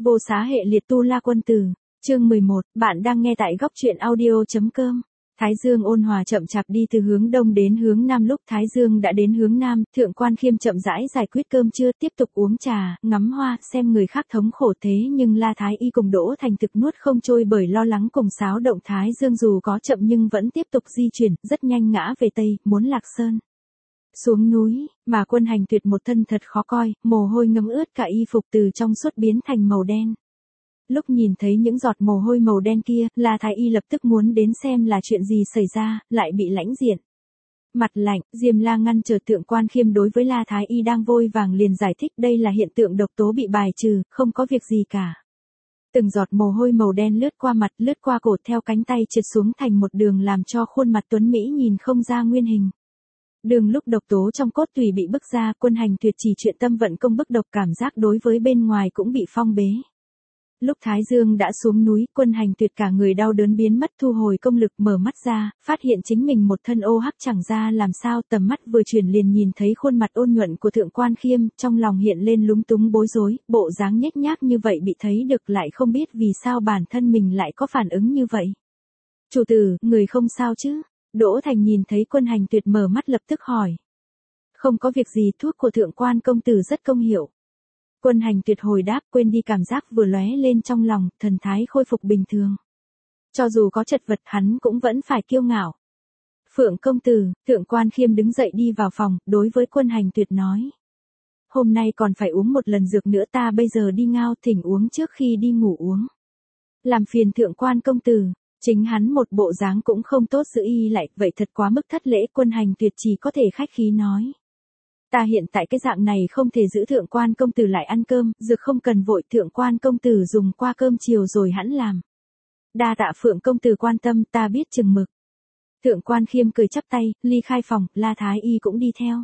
Vô xá hệ liệt tu la quân tử, chương 11, bạn đang nghe tại góc truyện audio.com. Thái Dương ôn hòa chậm chạp đi từ hướng đông đến hướng nam. Lúc Thái Dương đã đến hướng nam, Thượng Quan Khiêm chậm rãi giải quyết cơm trưa, tiếp tục uống trà, ngắm hoa, xem người khác thống khổ. Thế nhưng La Thái Y cùng Đỗ Thành thực nuốt không trôi bởi lo lắng cùng xáo động. Thái Dương dù có chậm nhưng vẫn tiếp tục di chuyển, rất nhanh ngã về tây, muốn lạc sơn. Xuống núi, mà Quân Hành Tuyệt một thân thật khó coi, mồ hôi ngấm ướt cả y phục, từ trong suốt biến thành màu đen. Lúc nhìn thấy những giọt mồ hôi màu đen kia, La Thái Y lập tức muốn đến xem là chuyện gì xảy ra, lại bị lãnh diện. Mặt lạnh, Diêm La ngăn trở Thượng Quan Khiêm đối với La Thái Y đang vội vàng liền giải thích đây là hiện tượng độc tố bị bài trừ, không có việc gì cả. Từng giọt mồ hôi màu đen lướt qua mặt, lướt qua cổ, theo cánh tay trượt xuống thành một đường làm cho khuôn mặt tuấn Mỹ nhìn không ra nguyên hình. Đường lúc độc tố trong cốt tủy bị bức ra, Quân Hành Tuyệt chỉ chuyện tâm vận công bức độc, cảm giác đối với bên ngoài cũng bị phong bế. Lúc Thái Dương đã xuống núi, Quân Hành Tuyệt cả người đau đớn biến mất, thu hồi công lực, mở mắt ra, phát hiện chính mình một thân ô hắc chẳng ra làm sao, tầm mắt vừa chuyển liền nhìn thấy khuôn mặt ôn nhuận của Thượng Quan Khiêm, trong lòng hiện lên lúng túng bối rối, bộ dáng nhếch nhác như vậy bị thấy được lại không biết vì sao bản thân mình lại có phản ứng như vậy. Chủ tử, người không sao chứ? Đỗ Thành nhìn thấy Quân Hành Tuyệt mở mắt lập tức hỏi. Không có việc gì, thuốc của Thượng Quan công tử rất công hiệu. Quân Hành Tuyệt hồi đáp, quên đi cảm giác vừa lóe lên trong lòng, thần thái khôi phục bình thường. Cho dù có chật vật hắn cũng vẫn phải kiêu ngạo. Phượng công tử, Thượng Quan Khiêm đứng dậy đi vào phòng, đối với Quân Hành Tuyệt nói. Hôm nay còn phải uống một lần dược nữa, ta bây giờ đi ngao, thỉnh uống trước khi đi ngủ uống. Làm phiền Thượng Quan công tử. Chính hắn một bộ dáng cũng không tốt giữ y lại, vậy thật quá mức thất lễ. Quân Hành Tuyệt chỉ có thể khách khí nói. Ta hiện tại cái dạng này không thể giữ Thượng Quan công tử lại ăn cơm, dược không cần vội, Thượng Quan công tử dùng qua cơm chiều rồi hẵng làm. Đa tạ Phượng công tử quan tâm, ta biết chừng mực. Thượng Quan Khiêm cười chắp tay, ly khai phòng, La Thái Y cũng đi theo.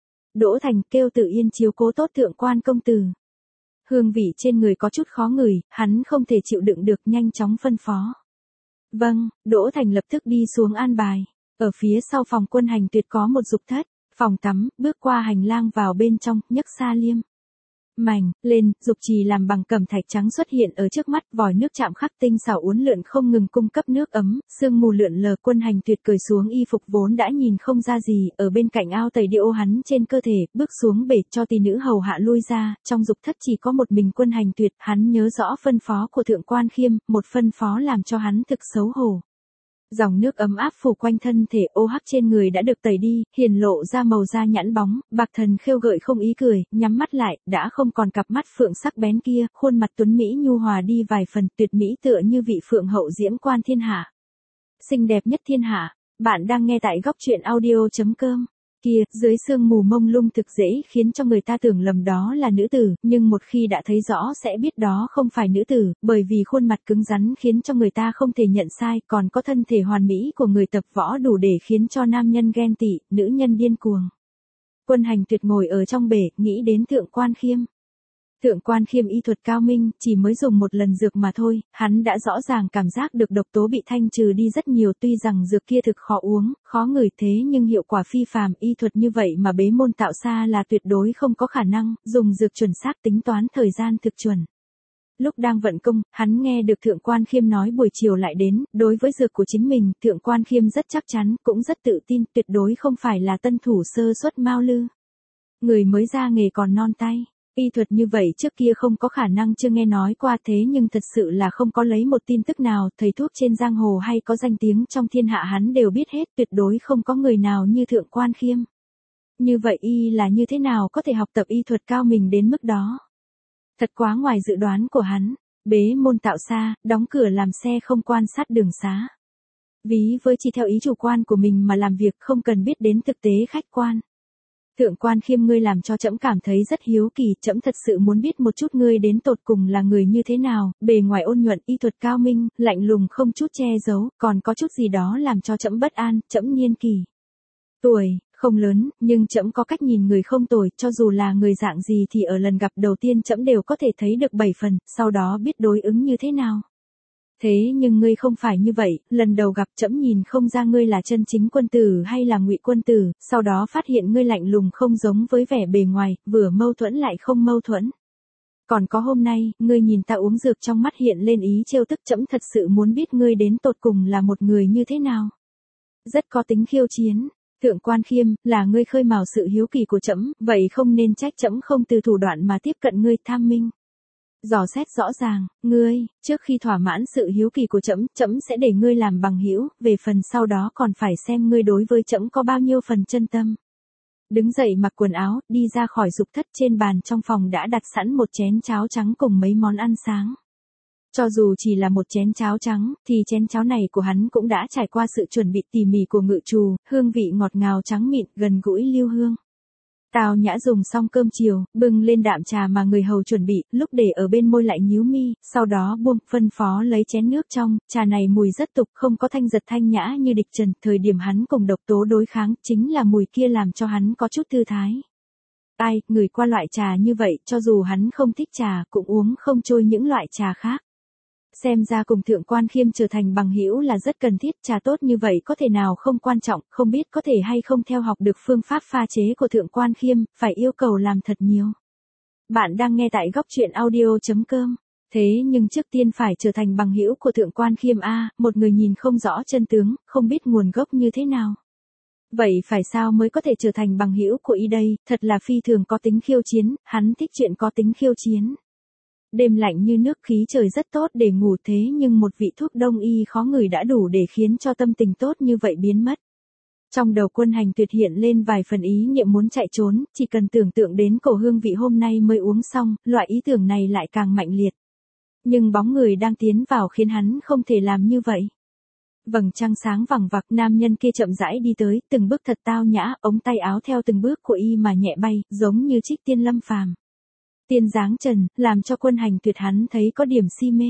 Đỗ Thành kêu Tự Yên chiếu cố tốt Thượng Quan công tử. Hương vị trên người có chút khó ngửi, hắn không thể chịu đựng được, nhanh chóng phân phó. Vâng, Đỗ Thành lập tức đi xuống an bài. Ở phía sau phòng Quân Hành Tuyệt có một dục thất, phòng tắm, bước qua hành lang vào bên trong, nhấc sa liêm. Mảnh, lên, dục trì làm bằng cẩm thạch trắng xuất hiện ở trước mắt, vòi nước chạm khắc tinh xảo uốn lượn không ngừng cung cấp nước ấm, sương mù lượn lờ. Quân Hành Tuyệt cởi xuống y phục vốn đã nhìn không ra gì, ở bên cạnh ao tẩy điệu hắn trên cơ thể, bước xuống bể cho tỷ nữ hầu hạ lui ra, trong dục thất chỉ có một mình Quân Hành Tuyệt, hắn nhớ rõ phân phó của Thượng Quan Khiêm, một phân phó làm cho hắn thực xấu hổ. Dòng nước ấm áp phủ quanh thân thể, ô hắc trên người đã được tẩy đi, hiển lộ ra màu da nhẵn bóng, Bạc Thần khêu gợi không ý cười, nhắm mắt lại, đã không còn cặp mắt phượng sắc bén kia, khuôn mặt tuấn mỹ nhu hòa đi vài phần, tuyệt mỹ tựa như vị phượng hậu diễm quan thiên hạ. Xinh đẹp nhất thiên hạ, bạn đang nghe tại góc truyện audio.com. Kia, dưới sương mù mông lung thực dễ khiến cho người ta tưởng lầm đó là nữ tử, nhưng một khi đã thấy rõ sẽ biết đó không phải nữ tử, bởi vì khuôn mặt cứng rắn khiến cho người ta không thể nhận sai, còn có thân thể hoàn mỹ của người tập võ đủ để khiến cho nam nhân ghen tị, nữ nhân điên cuồng. Quân Hành Tuyệt ngồi ở trong bể, nghĩ đến Thượng Quan Khiêm. Thượng Quan Khiêm y thuật cao minh, chỉ mới dùng một lần dược mà thôi, hắn đã rõ ràng cảm giác được độc tố bị thanh trừ đi rất nhiều, tuy rằng dược kia thực khó uống, khó ngửi thế nhưng hiệu quả phi phàm, y thuật như vậy mà bế môn tạo xa là tuyệt đối không có khả năng, dùng dược chuẩn xác tính toán thời gian thực chuẩn. Lúc đang vận công, hắn nghe được Thượng Quan Khiêm nói buổi chiều lại đến, đối với dược của chính mình, Thượng Quan Khiêm rất chắc chắn, cũng rất tự tin, tuyệt đối không phải là tân thủ sơ suất mao lư. Người mới ra nghề còn non tay. Y thuật như vậy trước kia không có khả năng chưa nghe nói qua, thế nhưng thật sự là không có lấy một tin tức nào, thầy thuốc trên giang hồ hay có danh tiếng trong thiên hạ hắn đều biết hết, tuyệt đối không có người nào như Thượng Quan Khiêm. Như vậy y là như thế nào có thể học tập y thuật cao mình đến mức đó? Thật quá ngoài dự đoán của hắn, bế môn tạo xa, đóng cửa làm xe không quan sát đường xá. Ví với chỉ theo ý chủ quan của mình mà làm việc, không cần biết đến thực tế khách quan. Thượng Quan Khiêm, ngươi làm cho trẫm cảm thấy rất hiếu kỳ, trẫm thật sự muốn biết một chút ngươi đến tột cùng là người như thế nào, bề ngoài ôn nhuận, y thuật cao minh, lạnh lùng không chút che giấu, còn có chút gì đó làm cho trẫm bất an, trẫm niên kỳ. Tuổi, không lớn, nhưng trẫm có cách nhìn người không tồi, cho dù là người dạng gì thì ở lần gặp đầu tiên trẫm đều có thể thấy được 7 phần, sau đó biết đối ứng như thế nào. Thế nhưng ngươi không phải như vậy, lần đầu gặp trẫm nhìn không ra ngươi là chân chính quân tử hay là ngụy quân tử, sau đó phát hiện ngươi lạnh lùng không giống với vẻ bề ngoài, vừa mâu thuẫn lại không mâu thuẫn. Còn có hôm nay, ngươi nhìn ta uống dược trong mắt hiện lên ý trêu tức, trẫm thật sự muốn biết ngươi đến tột cùng là một người như thế nào. Rất có tính khiêu chiến. Thượng Quan Khiêm, là ngươi khơi mào sự hiếu kỳ của trẫm, vậy không nên trách trẫm không từ thủ đoạn mà tiếp cận ngươi. Tham Minh dò xét rõ ràng, ngươi, trước khi thỏa mãn sự hiếu kỳ của trẫm, trẫm sẽ để ngươi làm bằng hữu, về phần sau đó còn phải xem ngươi đối với trẫm có bao nhiêu phần chân tâm. Đứng dậy mặc quần áo, đi ra khỏi dục thất. Trên bàn trong phòng đã đặt sẵn một chén cháo trắng cùng mấy món ăn sáng. Cho dù chỉ là một chén cháo trắng, thì chén cháo này của hắn cũng đã trải qua sự chuẩn bị tỉ mỉ của ngự trù, hương vị ngọt ngào trắng mịn, gần gũi lưu hương. Tào Nhã dùng xong cơm chiều, bưng lên đạm trà mà người hầu chuẩn bị, lúc để ở bên môi lại nhíu mi, sau đó buông, phân phó lấy chén nước trong. Trà này mùi rất tục, không có thanh giật thanh nhã như Địch Trần, thời điểm hắn cùng độc tố đối kháng, chính là mùi kia làm cho hắn có chút thư thái. Ai, người qua loại trà như vậy, cho dù hắn không thích trà, cũng uống không trôi những loại trà khác. Xem ra cùng Thượng Quan Khiêm trở thành bằng hữu là rất cần thiết, trà tốt như vậy có thể nào không quan trọng, không biết có thể hay không theo học được phương pháp pha chế của Thượng Quan Khiêm, phải yêu cầu làm thật nhiều. Bạn đang nghe tại góc truyện audio.com. Thế nhưng trước tiên phải trở thành bằng hữu của Thượng Quan Khiêm a, một người nhìn không rõ chân tướng, không biết nguồn gốc như thế nào. Vậy phải sao mới có thể trở thành bằng hữu của y đây, thật là phi thường có tính khiêu chiến, hắn thích chuyện có tính khiêu chiến. Đêm lạnh như nước, khí trời rất tốt để ngủ, thế nhưng một vị thuốc đông y khó ngửi đã đủ để khiến cho tâm tình tốt như vậy biến mất. Trong đầu Quân Hành Tuyệt hiện lên vài phần ý niệm muốn chạy trốn, chỉ cần tưởng tượng đến cổ hương vị hôm nay mới uống xong, loại ý tưởng này lại càng mạnh liệt. Nhưng bóng người đang tiến vào khiến hắn không thể làm như vậy. Vầng trăng sáng vằng vặc, nam nhân kia chậm rãi đi tới, từng bước thật tao nhã, ống tay áo theo từng bước của y mà nhẹ bay, giống như trích tiên lâm phàm. Tiên dáng trần, làm cho Quân Hành Tuyệt hắn thấy có điểm si mê.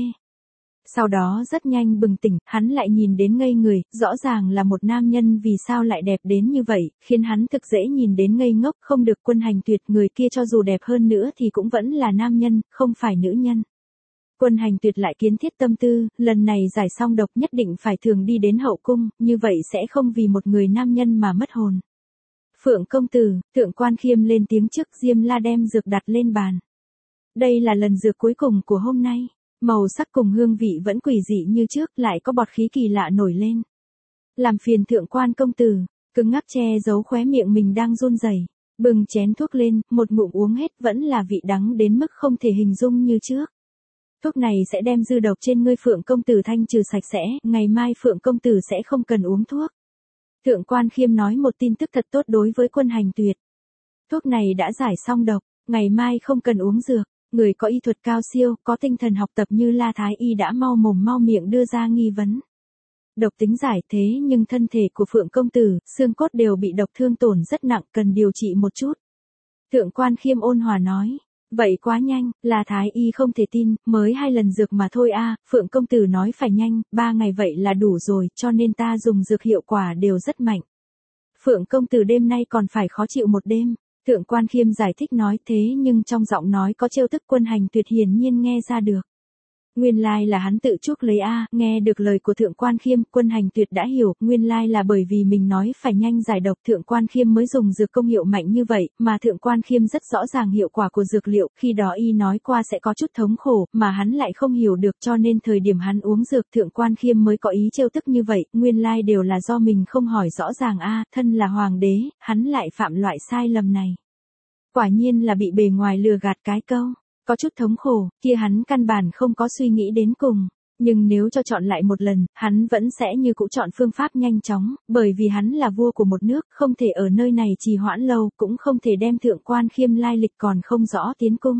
Sau đó rất nhanh bừng tỉnh, hắn lại nhìn đến ngây người, rõ ràng là một nam nhân vì sao lại đẹp đến như vậy, khiến hắn thực dễ nhìn đến ngây ngốc, không được. Quân Hành Tuyệt, người kia cho dù đẹp hơn nữa thì cũng vẫn là nam nhân, không phải nữ nhân. Quân Hành Tuyệt lại kiến thiết tâm tư, lần này giải xong độc nhất định phải thường đi đến hậu cung, như vậy sẽ không vì một người nam nhân mà mất hồn. Phượng công tử, Thượng Quan Khiêm lên tiếng trước. Diêm La đem dược đặt lên bàn. Đây là lần dược cuối cùng của hôm nay. Màu sắc cùng hương vị vẫn quỷ dị như trước, lại có bọt khí kỳ lạ nổi lên. Làm phiền Thượng Quan công tử, cứng ngắc che giấu khóe miệng mình đang run rẩy. Bừng chén thuốc lên, một ngụm uống hết, vẫn là vị đắng đến mức không thể hình dung như trước. Thuốc này sẽ đem dư độc trên ngươi Phượng công tử thanh trừ sạch sẽ, ngày mai Phượng công tử sẽ không cần uống thuốc. Thượng Quan Khiêm nói một tin tức thật tốt đối với Quân Hành Tuyệt. Thuốc này đã giải xong độc, ngày mai không cần uống dược. Người có y thuật cao siêu, có tinh thần học tập như La Thái Y đã mau mồm mau miệng đưa ra nghi vấn. Độc tính giải, thế nhưng thân thể của Phượng công tử, xương cốt đều bị độc thương tổn rất nặng, cần điều trị một chút. Thượng Quan Khiêm ôn hòa nói. Vậy quá nhanh, La Thái Y không thể tin, mới 2 lần dược mà thôi a. Phượng công tử nói phải nhanh, 3 ngày vậy là đủ rồi, cho nên ta dùng dược hiệu quả đều rất mạnh. Phượng công tử đêm nay còn phải khó chịu một đêm. Thượng Quan Khiêm giải thích nói, thế nhưng trong giọng nói có trêu tức. Quân Hành Tuyệt hiển nhiên nghe ra được. Nguyên lai là hắn tự chuốc lấy a. Nghe được lời của Thượng Quan Khiêm, Quân Hành Tuyệt đã hiểu, nguyên lai là bởi vì mình nói phải nhanh giải độc, Thượng Quan Khiêm mới dùng dược công hiệu mạnh như vậy, mà Thượng Quan Khiêm rất rõ ràng hiệu quả của dược liệu, khi đó y nói qua sẽ có chút thống khổ, mà hắn lại không hiểu được, cho nên thời điểm hắn uống dược Thượng Quan Khiêm mới có ý trêu tức như vậy, nguyên lai đều là do mình không hỏi rõ ràng a. Thân là hoàng đế, hắn lại phạm loại sai lầm này. Quả nhiên là bị bề ngoài lừa gạt cái câu. Có chút thống khổ, kia hắn căn bản không có suy nghĩ đến cùng. Nhưng nếu cho chọn lại một lần, hắn vẫn sẽ như cũ chọn phương pháp nhanh chóng, bởi vì hắn là vua của một nước, không thể ở nơi này trì hoãn lâu, cũng không thể đem Thượng Quan Khiêm lai lịch còn không rõ tiến cung.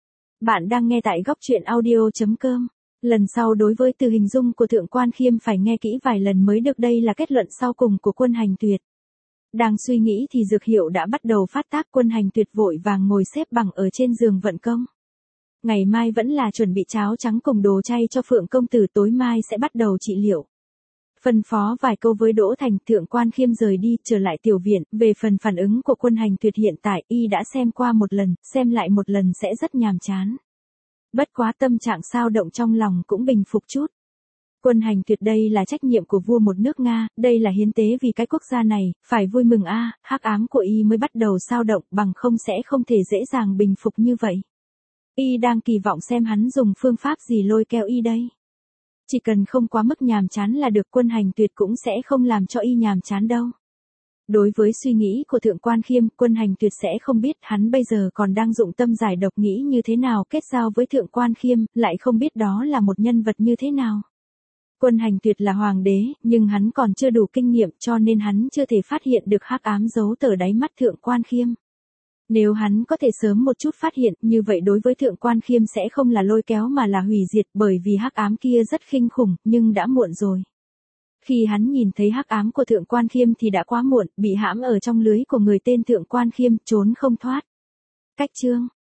Bạn đang nghe tại góc truyện audio.com. Lần sau đối với từ hình dung của Thượng Quan Khiêm phải nghe kỹ vài lần mới được, đây là kết luận sau cùng của Quân Hành Tuyệt. Đang suy nghĩ thì dược hiệu đã bắt đầu phát tác. Quân Hành Tuyệt vội vàng ngồi xếp bằng ở trên giường vận công. Ngày mai vẫn là chuẩn bị cháo trắng cùng đồ chay cho Phượng công tử, tối mai sẽ bắt đầu trị liệu. Phân phó vài câu với Đỗ Thành, Thượng Quan Khiêm rời đi, trở lại tiểu viện, về phần phản ứng của Quân Hành Tuyệt hiện tại, y đã xem qua một lần, xem lại một lần sẽ rất nhàm chán. Bất quá tâm trạng xao động trong lòng cũng bình phục chút. Quân Hành Tuyệt đây là trách nhiệm của vua một nước Nga, đây là hiến tế vì cái quốc gia này, phải vui mừng a. Hắc ám của y mới bắt đầu xao động, bằng không sẽ không thể dễ dàng bình phục như vậy. Y đang kỳ vọng xem hắn dùng phương pháp gì lôi kéo Y đây. Chỉ cần không quá mức nhàm chán là được, Quân Hành Tuyệt cũng sẽ không làm cho Y nhàm chán đâu. Đối với suy nghĩ của Thượng Quan Khiêm, Quân Hành Tuyệt sẽ không biết hắn bây giờ còn đang dụng tâm giải độc nghĩ như thế nào kết giao với Thượng Quan Khiêm, lại không biết đó là một nhân vật như thế nào. Quân Hành Tuyệt là hoàng đế, nhưng hắn còn chưa đủ kinh nghiệm cho nên hắn chưa thể phát hiện được hắc ám giấu tờ đáy mắt Thượng Quan Khiêm. Nếu hắn có thể sớm một chút phát hiện, như vậy đối với Thượng Quan Khiêm sẽ không là lôi kéo mà là hủy diệt, bởi vì hắc ám kia rất kinh khủng, nhưng đã muộn rồi. Khi hắn nhìn thấy hắc ám của Thượng Quan Khiêm thì đã quá muộn, bị hãm ở trong lưới của người tên Thượng Quan Khiêm, trốn không thoát. Cách chương